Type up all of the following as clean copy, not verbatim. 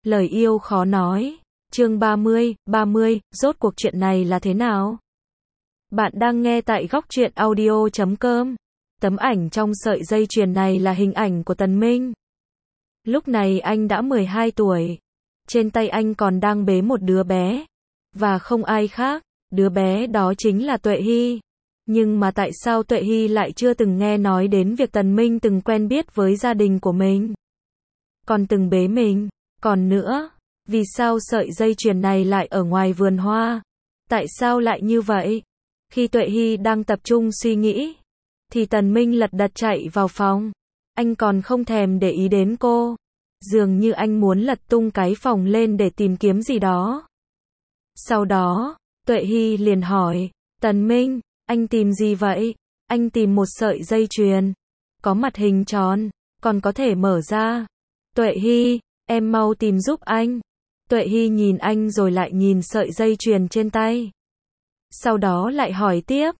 Lời yêu khó nói. Chương 30, rốt cuộc chuyện này là thế nào? Bạn đang nghe tại Góc Truyện Audio.com. Tấm ảnh trong sợi dây chuyền này là hình ảnh của Tần Minh. Lúc này anh đã 12 tuổi. Trên tay anh còn đang bế một đứa bé. Và không ai khác, đứa bé đó chính là Tuệ Hy. Nhưng mà tại sao Tuệ Hy lại chưa từng nghe nói đến việc Tần Minh từng quen biết với gia đình của mình? Còn từng bế mình? Còn nữa, vì sao sợi dây chuyền này lại ở ngoài vườn hoa? Tại sao lại như vậy? Khi Tuệ Hy đang tập trung suy nghĩ, thì Tần Minh lật đật chạy vào phòng. Anh còn không thèm để ý đến cô. Dường như anh muốn lật tung cái phòng lên để tìm kiếm gì đó. Sau đó, Tuệ Hy liền hỏi, Tần Minh, anh tìm gì vậy? Anh tìm một sợi dây chuyền. Có mặt hình tròn, còn có thể mở ra. Tuệ Hy, em mau tìm giúp anh. Tuệ Hy nhìn anh rồi lại nhìn sợi dây chuyền trên tay. Sau đó lại hỏi tiếp.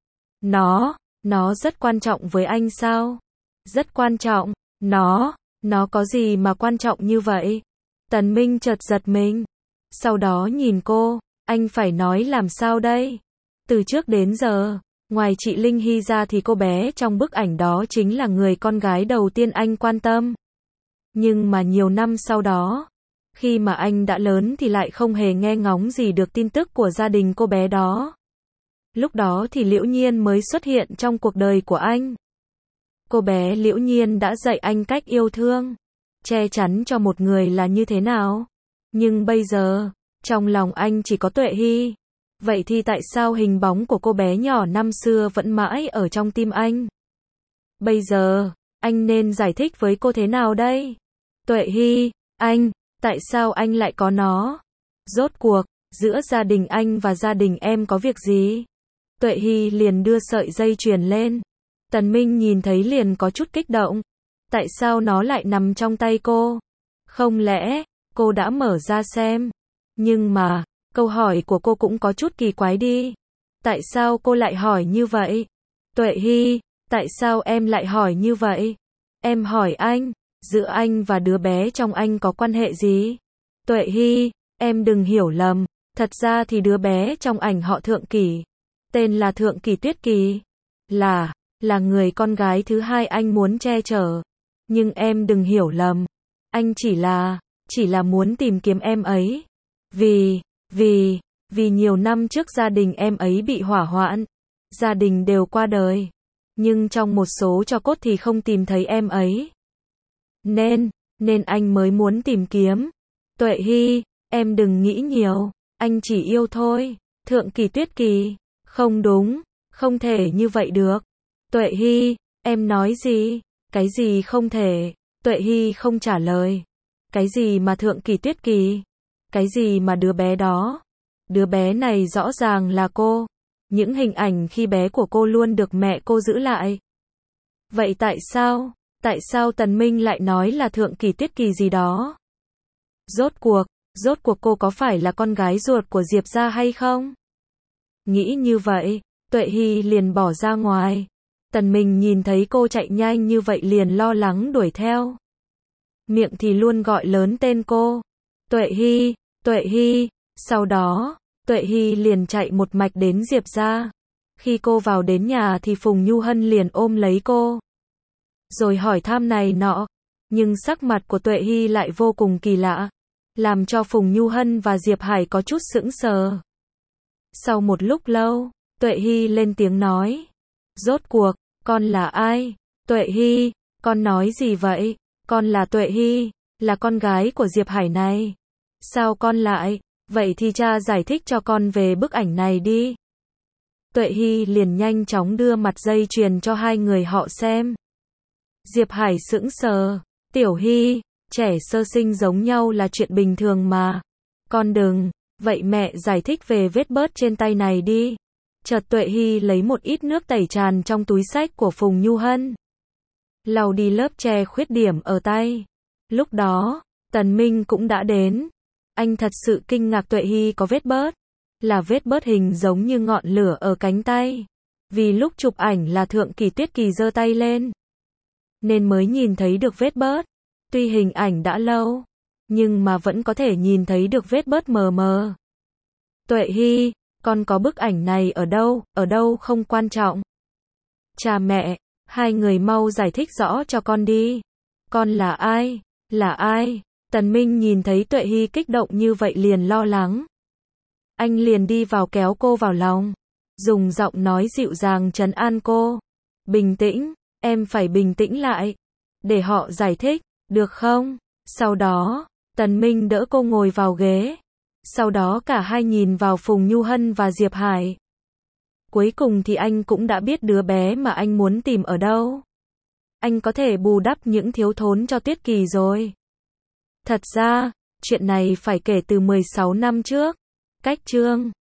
Nó rất quan trọng với anh sao? Rất quan trọng. Nó có gì mà quan trọng như vậy? Tần Minh chợt giật mình. Sau đó nhìn cô, anh phải nói làm sao đây? Từ trước đến giờ, ngoài chị Linh Hy ra thì cô bé trong bức ảnh đó chính là người con gái đầu tiên anh quan tâm. Nhưng mà nhiều năm sau đó, khi mà anh đã lớn thì lại không hề nghe ngóng gì được tin tức của gia đình cô bé đó. Lúc đó thì Liễu Nhiên mới xuất hiện trong cuộc đời của anh. Cô bé Liễu Nhiên đã dạy anh cách yêu thương, che chắn cho một người là như thế nào. Nhưng bây giờ, trong lòng anh chỉ có Tuệ Hy. Vậy thì tại sao hình bóng của cô bé nhỏ năm xưa vẫn mãi ở trong tim anh? Bây giờ, anh nên giải thích với cô thế nào đây? Tuệ Hy, tại sao anh lại có nó? Rốt cuộc, giữa gia đình anh và gia đình em có việc gì? Tuệ Hy liền đưa sợi dây chuyền lên. Tần Minh nhìn thấy liền có chút kích động. Tại sao nó lại nằm trong tay cô? Không lẽ, cô đã mở ra xem? Nhưng mà, câu hỏi của cô cũng có chút kỳ quái đi. Tại sao cô lại hỏi như vậy? Tuệ Hy, tại sao em lại hỏi như vậy? Em hỏi anh, giữa anh và đứa bé trong anh có quan hệ gì? Tuệ Hy, em đừng hiểu lầm, thật ra thì đứa bé trong ảnh họ Thượng Kỷ, tên là Thượng Kỷ Tuyết Kỳ, là người con gái thứ hai anh muốn che chở. Nhưng em đừng hiểu lầm, anh chỉ là muốn tìm kiếm em ấy. Vì nhiều năm trước gia đình em ấy bị hỏa hoạn, gia đình đều qua đời. Nhưng trong một số tro cốt thì không tìm thấy em ấy. Nên anh mới muốn tìm kiếm. Tuệ Hy, em đừng nghĩ nhiều, anh chỉ yêu thôi. Thượng Kỷ Tuyết Kỳ, không đúng, không thể như vậy được. Tuệ Hy, em nói gì? Cái gì không thể? Tuệ Hy không trả lời. Cái gì mà Thượng Kỷ Tuyết Kỳ? Cái gì mà đứa bé đó? Đứa bé này rõ ràng là cô. Những hình ảnh khi bé của cô luôn được mẹ cô giữ lại. Vậy tại sao Tần Minh lại nói là Thượng Kỷ Tuyết Kỳ gì đó? Rốt cuộc cô có phải là con gái ruột của Diệp gia hay không? Nghĩ như vậy, Tuệ Hy liền bỏ ra ngoài. Tần Minh nhìn thấy cô chạy nhanh như vậy liền lo lắng đuổi theo. Miệng thì luôn gọi lớn tên cô. Tuệ Hy, sau đó, Tuệ Hy liền chạy một mạch đến Diệp gia. Khi cô vào đến nhà thì Phùng Nhu Hân liền ôm lấy cô. Rồi hỏi thăm này nọ. Nhưng sắc mặt của Tuệ Hy lại vô cùng kỳ lạ. Làm cho Phùng Nhu Hân và Diệp Hải có chút sững sờ. Sau một lúc lâu, Tuệ Hy lên tiếng nói. Rốt cuộc, con là ai? Tuệ Hy, con nói gì vậy? Con là Tuệ Hy, là con gái của Diệp Hải này. Sao con lại? Vậy thì cha giải thích cho con về bức ảnh này đi. Tuệ Hy liền nhanh chóng đưa mặt dây chuyền cho hai người họ xem. Diệp Hải sững sờ. Tiểu Hy, trẻ sơ sinh giống nhau là chuyện bình thường mà. Con đừng. Vậy mẹ giải thích về vết bớt trên tay này đi. Chợt Tuệ Hy lấy một ít nước tẩy tràn trong túi xách của Phùng Nhu Hân. Lau đi lớp che khuyết điểm ở tay. Lúc đó, Tần Minh cũng đã đến. Anh thật sự kinh ngạc Tuệ Hy có vết bớt. Là vết bớt hình giống như ngọn lửa ở cánh tay. Vì lúc chụp ảnh là Thượng Kỷ Tuyết Kỳ giơ tay lên. Nên mới nhìn thấy được vết bớt. Tuy hình ảnh đã lâu, nhưng mà vẫn có thể nhìn thấy được vết bớt mờ mờ. Tuệ Hy, con có bức ảnh này ở đâu không quan trọng. Cha mẹ, hai người mau giải thích rõ cho con đi. Con là ai? Là ai? Tần Minh nhìn thấy Tuệ Hy kích động như vậy liền lo lắng. Anh liền đi vào kéo cô vào lòng, dùng giọng nói dịu dàng trấn an cô. Bình tĩnh, em phải bình tĩnh lại, để họ giải thích, được không? Sau đó, Tần Minh đỡ cô ngồi vào ghế. Sau đó cả hai nhìn vào Phùng Nhu Hân và Diệp Hải. Cuối cùng thì anh cũng đã biết đứa bé mà anh muốn tìm ở đâu. Anh có thể bù đắp những thiếu thốn cho Tuyết Kỳ rồi. Thật ra, chuyện này phải kể từ 16 năm trước. Cách chương